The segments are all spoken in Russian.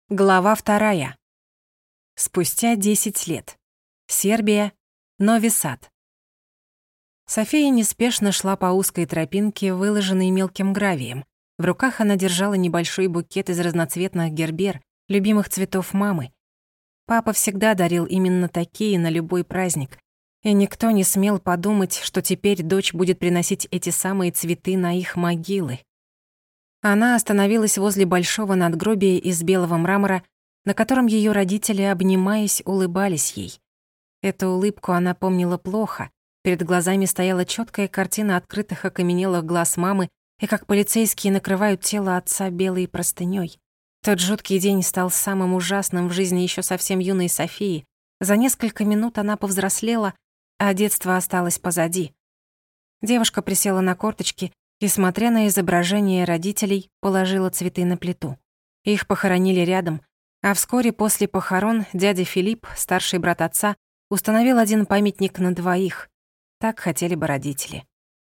Глава 2. Спустя 10 лет. Сербия. Нови Сад. София неспешно шла по узкой тропинке, выложенной мелким гравием. В руках она держала небольшой букет из разноцветных гербер, любимых цветов мамы. Папа всегда дарил именно такие на любой праздник, и никто не смел подумать, что теперь дочь будет приносить эти самые цветы на их могилы. Она остановилась возле большого надгробия из белого мрамора, на котором ее родители, обнимаясь, улыбались ей. Эту улыбку она помнила плохо. Перед глазами стояла четкая картина открытых окаменелых глаз мамы и как полицейские накрывают тело отца белой простынёй. Тот жуткий день стал самым ужасным в жизни еще совсем юной Софии. За несколько минут она повзрослела, а детство осталось позади. Девушка присела на корточки и, смотря на изображение родителей, положила цветы на плиту. Их похоронили рядом, а вскоре после похорон дядя Филипп, старший брат отца, установил один памятник на двоих. Так хотели бы родители.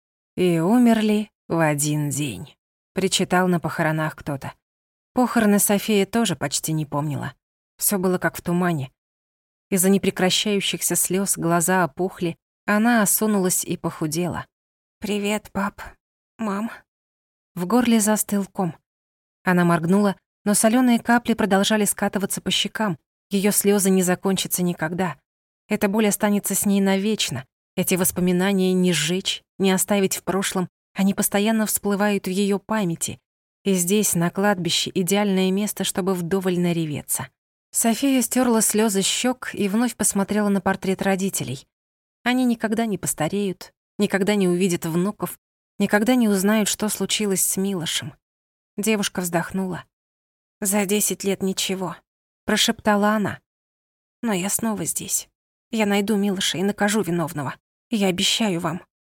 «И умерли в один день», — причитал на похоронах кто-то. Похороны София тоже почти не помнила. Всё было как в тумане. Из-за непрекращающихся слёз глаза опухли, она осунулась и похудела. «Привет, пап. Мам». В горле застыл ком. Она моргнула, но солёные капли продолжали скатываться по щекам. Её слёзы не закончатся никогда. Эта боль останется с ней навечно. Эти воспоминания не сжечь, не оставить в прошлом. Они постоянно всплывают в её памяти. И здесь, на кладбище, идеальное место, чтобы вдоволь нареветься. София стёрла слёзы с щёк и вновь посмотрела на портрет родителей. Они никогда не постареют, никогда не увидят внуков, никогда не узнают, что случилось с Милошем. Девушка вздохнула. «За 10 лет ничего», — прошептала она. «Но я снова здесь. Я найду Милоша и накажу виновного. Я обещаю вам».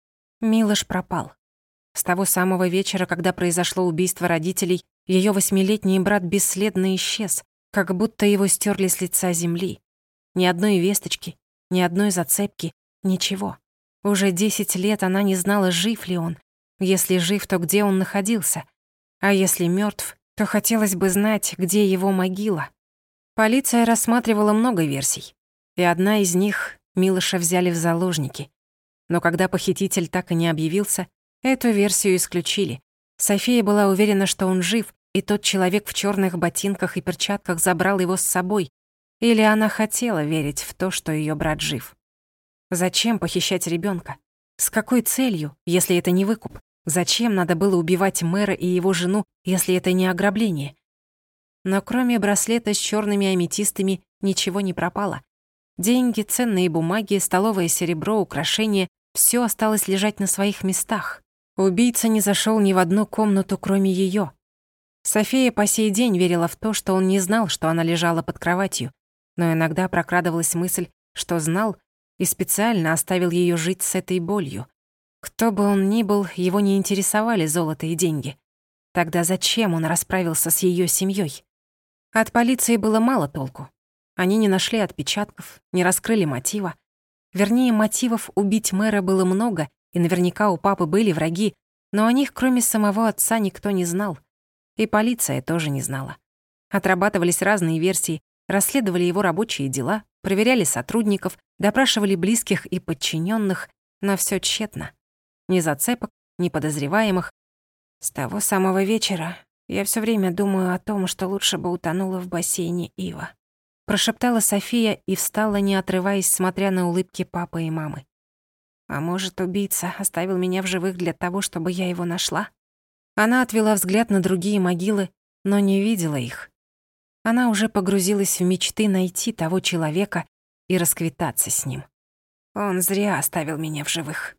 Милош пропал. С того самого вечера, когда произошло убийство родителей, её 8-летний брат бесследно исчез, как будто его стёрли с лица земли. Ни одной весточки, ни одной зацепки, ничего. Уже 10 лет она не знала, жив ли он. Если жив, то где он находился? А если мёртв, то хотелось бы знать, где его могила. Полиция рассматривала много версий, и одна из них — Милоша взяли в заложники. Но когда похититель так и не объявился, эту версию исключили. София была уверена, что он жив, и тот человек в чёрных ботинках и перчатках забрал его с собой. Или она хотела верить в то, что её брат жив. Зачем похищать ребёнка? С какой целью, если это не выкуп? Зачем надо было убивать мэра и его жену, если это не ограбление? Но кроме браслета с чёрными аметистами ничего не пропало. Деньги, ценные бумаги, столовое серебро, украшения — всё осталось лежать на своих местах. Убийца не зашёл ни в одну комнату, кроме её. София по сей день верила в то, что он не знал, что она лежала под кроватью, но иногда прокрадывалась мысль, что знал и специально оставил её жить с этой болью. Кто бы он ни был, его не интересовали золото и деньги. Тогда зачем он расправился с её семьёй? От полиции было мало толку. Они не нашли отпечатков, не раскрыли мотива. Вернее, мотивов убить мэра было много, и наверняка у папы были враги, но о них, кроме самого отца, никто не знал. И полиция тоже не знала. Отрабатывались разные версии, расследовали его рабочие дела, проверяли сотрудников, допрашивали близких и подчиненных, но всё тщетно. Ни зацепок, ни подозреваемых. С того самого вечера я всё время думаю о том, что лучше бы утонула в бассейне Ива. Прошептала София и встала, не отрываясь, смотря на улыбки папы и мамы. А может, убийца оставил меня в живых для того, чтобы я его нашла? Она отвела взгляд на другие могилы, но не видела их. Она уже погрузилась в мечты найти того человека и расквитаться с ним. Он зря оставил меня в живых.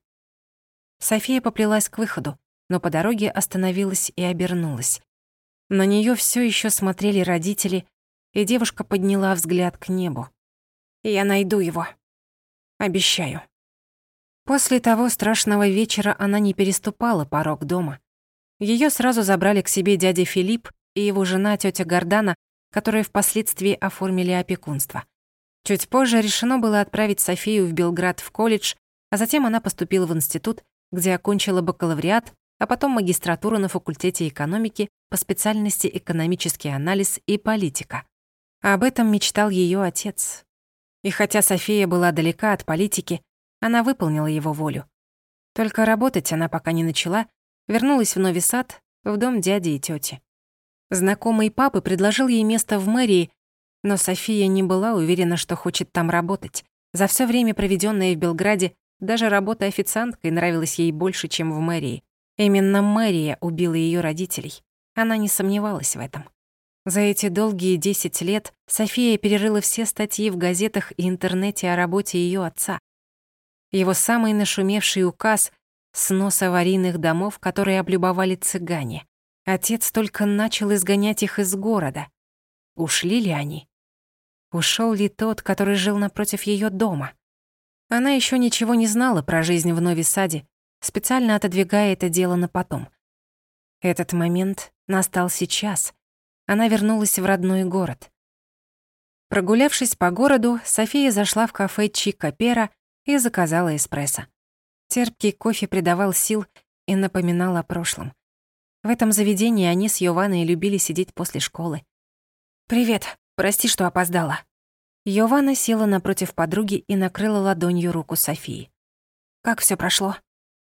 София поплелась к выходу, но по дороге остановилась и обернулась. На неё всё ещё смотрели родители, и девушка подняла взгляд к небу. «Я найду его. Обещаю». После того страшного вечера она не переступала порог дома. Её сразу забрали к себе дядя Филипп и его жена тётя Гордана, которые впоследствии оформили опекунство. Чуть позже решено было отправить Софию в Белград в колледж, а затем она поступила в институт, где окончила бакалавриат, а потом магистратуру на факультете экономики по специальности экономический анализ и политика. Об этом мечтал ее отец. И хотя София была далека от политики, она выполнила его волю. Только работать она пока не начала, вернулась в Нови Сад, в дом дяди и тёти. Знакомый папы предложил ей место в мэрии, но София не была уверена, что хочет там работать. За всё время, проведённое в Белграде, даже работа официанткой нравилась ей больше, чем в мэрии. Именно мэрия убила её родителей. Она не сомневалась в этом. За эти долгие 10 лет София перерыла все статьи в газетах и интернете о работе её отца. Его самый нашумевший указ — снос аварийных домов, которые облюбовали цыгане. Отец только начал изгонять их из города. Ушли ли они? Ушёл ли тот, который жил напротив её дома? Она ещё ничего не знала про жизнь в Нови Саде, специально отодвигая это дело на потом. Этот момент настал сейчас. Она вернулась в родной город. Прогулявшись по городу, София зашла в кафе «Чика Пера» и заказала эспрессо. Терпкий кофе придавал сил и напоминал о прошлом. В этом заведении они с Йованой любили сидеть после школы. «Привет, прости, что опоздала». Йована села напротив подруги и накрыла ладонью руку Софии. «Как всё прошло?»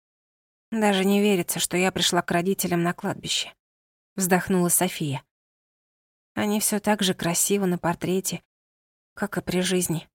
«Даже не верится, что я пришла к родителям на кладбище», — вздохнула София. «Они всё так же красивы на портрете, как и при жизни».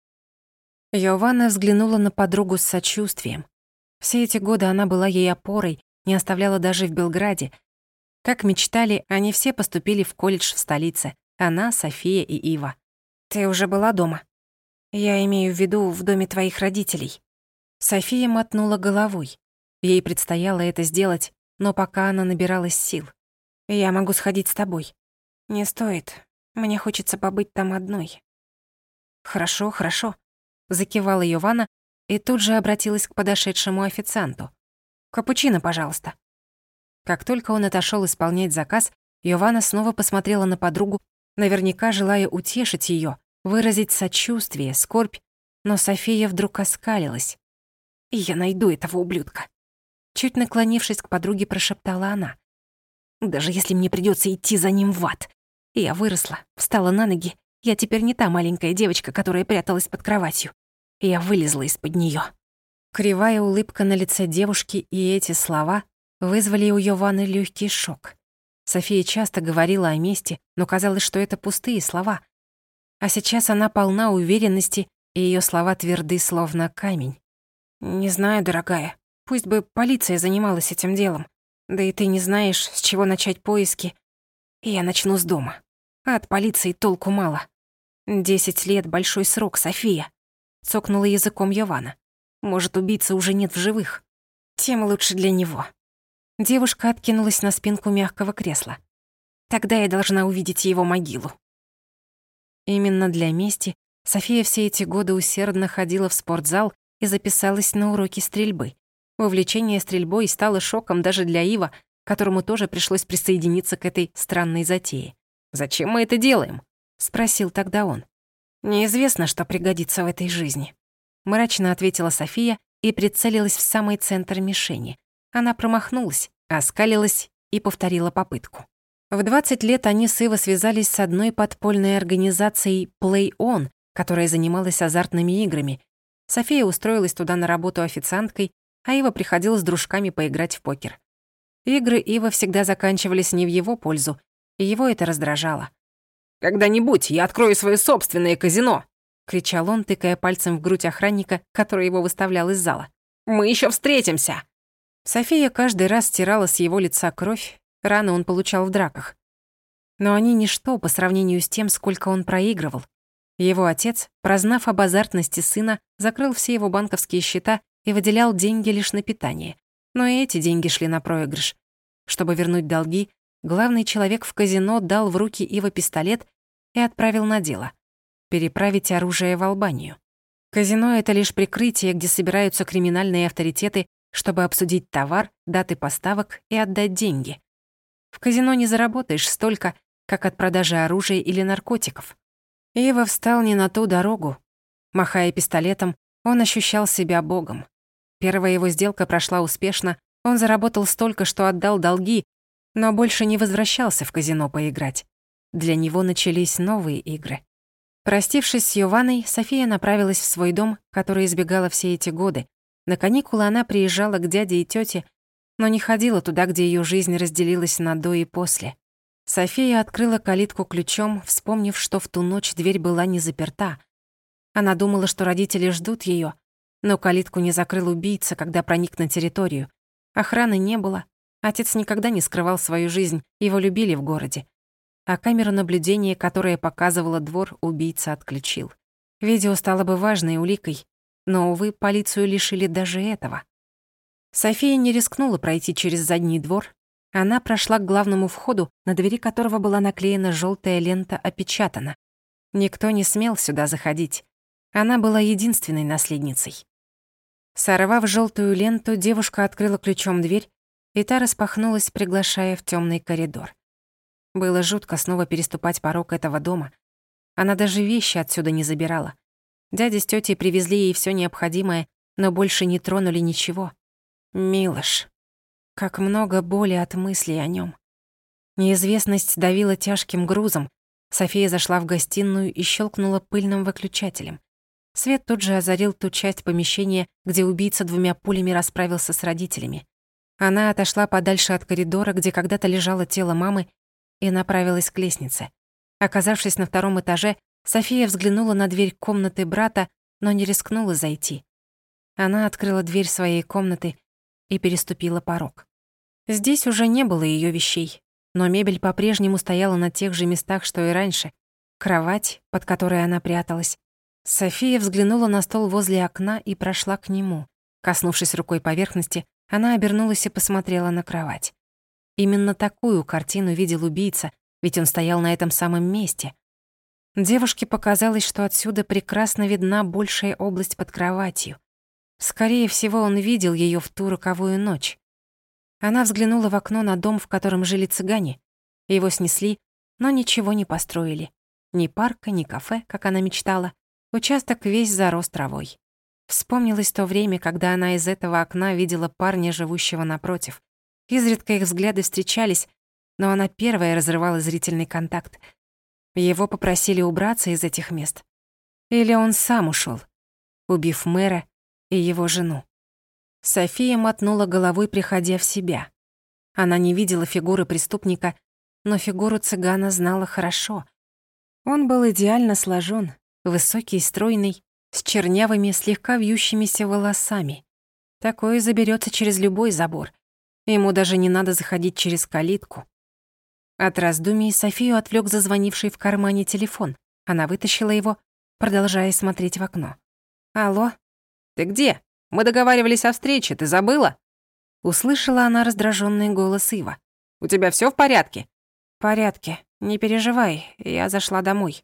Йованна взглянула на подругу с сочувствием. Все эти годы она была ей опорой, не оставляла даже в Белграде. Как мечтали, они все поступили в колледж в столице. Она, София и Ива. «Ты уже была дома?» «Я имею в виду в доме твоих родителей». София мотнула головой. Ей предстояло это сделать, но пока она набиралась сил. «Я могу сходить с тобой». «Не стоит. Мне хочется побыть там одной». «Хорошо, хорошо», — закивала Йована и тут же обратилась к подошедшему официанту. «Капучино, пожалуйста». Как только он отошёл исполнять заказ, Йована снова посмотрела на подругу, наверняка желая утешить её, выразить сочувствие, скорбь, но София вдруг оскалилась. «Я найду этого ублюдка». Чуть наклонившись к подруге, прошептала она. «Даже если мне придётся идти за ним в ад. Я выросла, встала на ноги. Я теперь не та маленькая девочка, которая пряталась под кроватью. Я вылезла из-под неё». Кривая улыбка на лице девушки и эти слова вызвали у Йованы лёгкий шок. София часто говорила о мести, но казалось, что это пустые слова. А сейчас она полна уверенности, и её слова тверды, словно камень. «Не знаю, дорогая. Пусть бы полиция занималась этим делом. Да и ты не знаешь, с чего начать поиски. Я начну с дома. А от полиции толку мало. 10 лет — большой срок, София», — цокнула языком Йована. «Может, убийцы уже нет в живых. Тем лучше для него». Девушка откинулась на спинку мягкого кресла. «Тогда я должна увидеть его могилу». Именно для мести София все эти годы усердно ходила в спортзал и записалась на уроки стрельбы. Увлечение стрельбой стало шоком даже для Ива, которому тоже пришлось присоединиться к этой странной затее. «Зачем мы это делаем?» — спросил тогда он. «Неизвестно, что пригодится в этой жизни», — мрачно ответила София и прицелилась в самый центр мишени. Она промахнулась, оскалилась и повторила попытку. В 20 лет они с Иво связались с одной подпольной организацией Play On, которая занималась азартными играми. София устроилась туда на работу официанткой, а Ива приходил с дружками поиграть в покер. Игры Ива всегда заканчивались не в его пользу, и его это раздражало. «Когда-нибудь я открою своё собственное казино!» — кричал он, тыкая пальцем в грудь охранника, который его выставлял из зала. «Мы ещё встретимся!» София каждый раз стирала с его лица кровь, раны он получал в драках. Но они ничто по сравнению с тем, сколько он проигрывал. Его отец, прознав об азартности сына, закрыл все его банковские счета и выделял деньги лишь на питание. Но и эти деньги шли на проигрыш. Чтобы вернуть долги, главный человек в казино дал в руки Ива пистолет и отправил на дело — переправить оружие в Албанию. Казино — это лишь прикрытие, где собираются криминальные авторитеты, чтобы обсудить товар, даты поставок и отдать деньги. В казино не заработаешь столько, как от продажи оружия или наркотиков. Ива встал не на ту дорогу. Махая пистолетом, он ощущал себя богом. Первая его сделка прошла успешно, он заработал столько, что отдал долги, но больше не возвращался в казино поиграть. Для него начались новые игры. Простившись с Йованой, София направилась в свой дом, который избегала все эти годы. На каникулы она приезжала к дяде и тёте, но не ходила туда, где её жизнь разделилась на до и после. София открыла калитку ключом, вспомнив, что в ту ночь дверь была не заперта. Она думала, что родители ждут её, но калитку не закрыл убийца, когда проник на территорию. Охраны не было. Отец никогда не скрывал свою жизнь, его любили в городе. А камеру наблюдения, которая показывала двор, убийца отключил. Видео стало бы важной уликой, но, увы, полицию лишили даже этого. София не рискнула пройти через задний двор. Она прошла к главному входу, на двери которого была наклеена жёлтая лента «Опечатано». Никто не смел сюда заходить. Она была единственной наследницей. Сорвав жёлтую ленту, девушка открыла ключом дверь, и та распахнулась, приглашая в тёмный коридор. Было жутко снова переступать порог этого дома. Она даже вещи отсюда не забирала. Дядя с тётей привезли ей всё необходимое, но больше не тронули ничего. Милош. Как много боли от мыслей о нём. Неизвестность давила тяжким грузом. София зашла в гостиную и щелкнула пыльным выключателем. Свет тут же озарил ту часть помещения, где убийца 2 пулями расправился с родителями. Она отошла подальше от коридора, где когда-то лежало тело мамы, и направилась к лестнице. Оказавшись на 2-м этаже, София взглянула на дверь комнаты брата, но не рискнула зайти. Она открыла дверь своей комнаты и переступила порог. Здесь уже не было её вещей, но мебель по-прежнему стояла на тех же местах, что и раньше. Кровать, под которой она пряталась. София взглянула на стол возле окна и прошла к нему. Коснувшись рукой поверхности, она обернулась и посмотрела на кровать. Именно такую картину видел убийца, ведь он стоял на этом самом месте. Девушке показалось, что отсюда прекрасно видна большая область под кроватью. Скорее всего, он видел её в ту роковую ночь. Она взглянула в окно на дом, в котором жили цыгане. Его снесли, но ничего не построили. Ни парка, ни кафе, как она мечтала. Участок весь зарос травой. Вспомнилось то время, когда она из этого окна видела парня, живущего напротив. Изредка их взгляды встречались, но она первая разрывала зрительный контакт. Его попросили убраться из этих мест. Или он сам ушёл, убив мэра и его жену. София мотнула головой, приходя в себя. Она не видела фигуры преступника, но фигуру цыгана знала хорошо. Он был идеально сложён, высокий, стройный, с чернявыми, слегка вьющимися волосами. Такой заберётся через любой забор. Ему даже не надо заходить через калитку. От раздумий Софию отвлёк зазвонивший в кармане телефон. Она вытащила его, продолжая смотреть в окно. «Алло? Ты где? Мы договаривались о встрече, ты забыла?» Услышала она раздражённый голос Ива. «У тебя всё в порядке?» «В порядке. Не переживай, я зашла домой».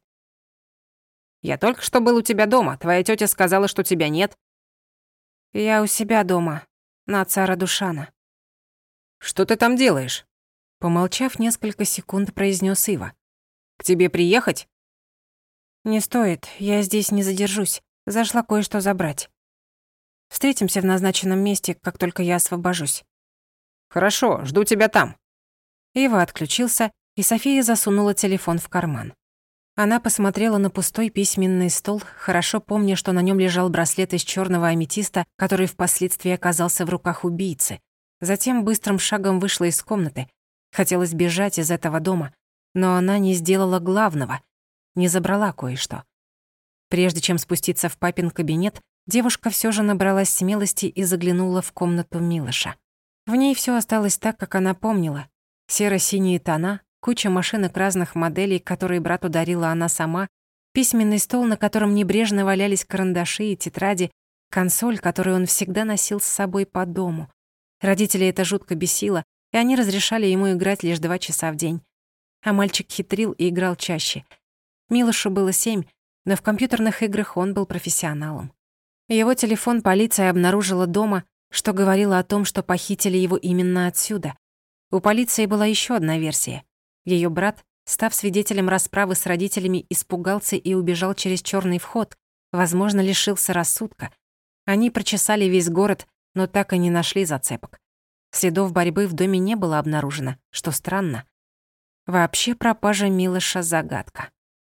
«Я только что был у тебя дома. Твоя тётя сказала, что тебя нет». «Я у себя дома, на цара Душана». «Что ты там делаешь?» Помолчав несколько секунд, произнёс Ива. «К тебе приехать?» «Не стоит, я здесь не задержусь. Зашла кое-что забрать. Встретимся в назначенном месте, как только я освобожусь». «Хорошо, жду тебя там». Ива отключился, и София засунула телефон в карман. Она посмотрела на пустой письменный стол, хорошо помня, что на нём лежал браслет из чёрного аметиста, который впоследствии оказался в руках убийцы. Затем быстрым шагом вышла из комнаты. Хотелось бежать из этого дома, но она не сделала главного, не забрала кое-что. Прежде чем спуститься в папин кабинет, девушка всё же набралась смелости и заглянула в комнату Милоша. В ней всё осталось так, как она помнила. Серо-синие тона, куча машинок разных моделей, которые брату дарила она сама, письменный стол, на котором небрежно валялись карандаши и тетради, консоль, которую он всегда носил с собой по дому. Родителей это жутко бесило, и они разрешали ему играть лишь 2 часа в день. А мальчик хитрил и играл чаще. Милошу было 7, но в компьютерных играх он был профессионалом. Его телефон полиция обнаружила дома, что говорило о том, что похитили его именно отсюда. У полиции была ещё одна версия. Её брат, став свидетелем расправы с родителями, испугался и убежал через чёрный вход, возможно, лишился рассудка. Они прочесали весь город, но так и не нашли зацепок. Следов борьбы в доме не было обнаружено, что странно. Вообще пропажа Милоша — загадка.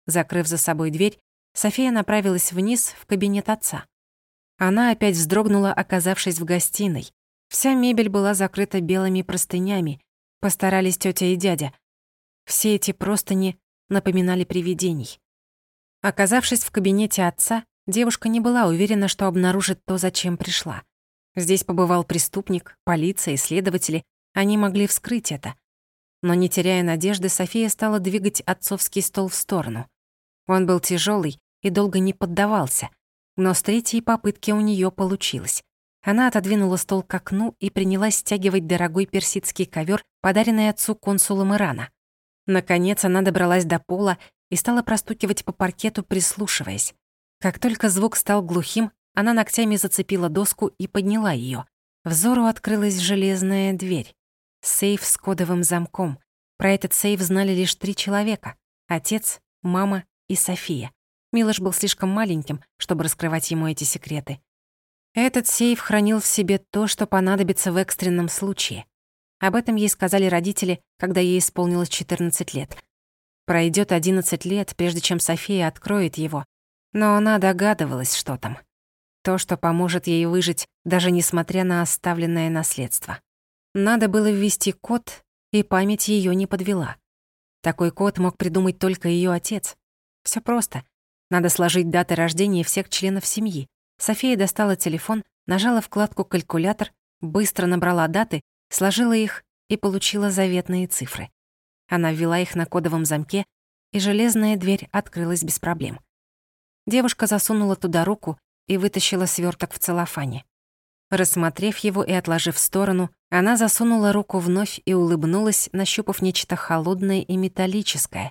Закрыв за собой дверь, София направилась вниз в кабинет отца. Она опять вздрогнула, оказавшись в гостиной. Вся мебель была закрыта белыми простынями. Постарались тётя и дядя. Все эти простыни напоминали привидений. Оказавшись в кабинете отца, девушка не была уверена, что обнаружит то, зачем пришла. Здесь побывал преступник, полиция, следователи. Они могли вскрыть это. Но не теряя надежды, София стала двигать отцовский стол в сторону. Он был тяжелый и долго не поддавался, но с третьей попытки у нее получилось. Она отодвинула стол к окну и принялась стягивать дорогой персидский ковер, подаренный отцу консулом Ирана. Наконец она добралась до пола и стала простукивать по паркету, прислушиваясь. Как только звук стал глухим, она ногтями зацепила доску и подняла ее. Взору открылась железная дверь. Сейф с кодовым замком. Про этот сейф знали лишь 3 человека: отец, мама и София. Милош был слишком маленьким, чтобы раскрывать ему эти секреты. Этот сейф хранил в себе то, что понадобится в экстренном случае. Об этом ей сказали родители, когда ей исполнилось 14 лет. Пройдет 11 лет, прежде чем София откроет его, но она догадывалась, что там. То, что поможет ей выжить, даже несмотря на оставленное наследство. Надо было ввести код, и память ее не подвела. Такой код мог придумать только ее отец. Все просто. Надо сложить даты рождения всех членов семьи. София достала телефон, нажала вкладку «Калькулятор», быстро набрала даты, сложила их и получила заветные цифры. Она ввела их на кодовом замке, и железная дверь открылась без проблем. Девушка засунула туда руку и вытащила свёрток в целлофане. Рассмотрев его и отложив в сторону, она засунула руку вновь и улыбнулась, нащупав нечто холодное и металлическое.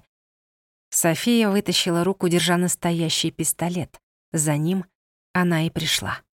София вытащила руку, держа настоящий пистолет. За ним она и пришла.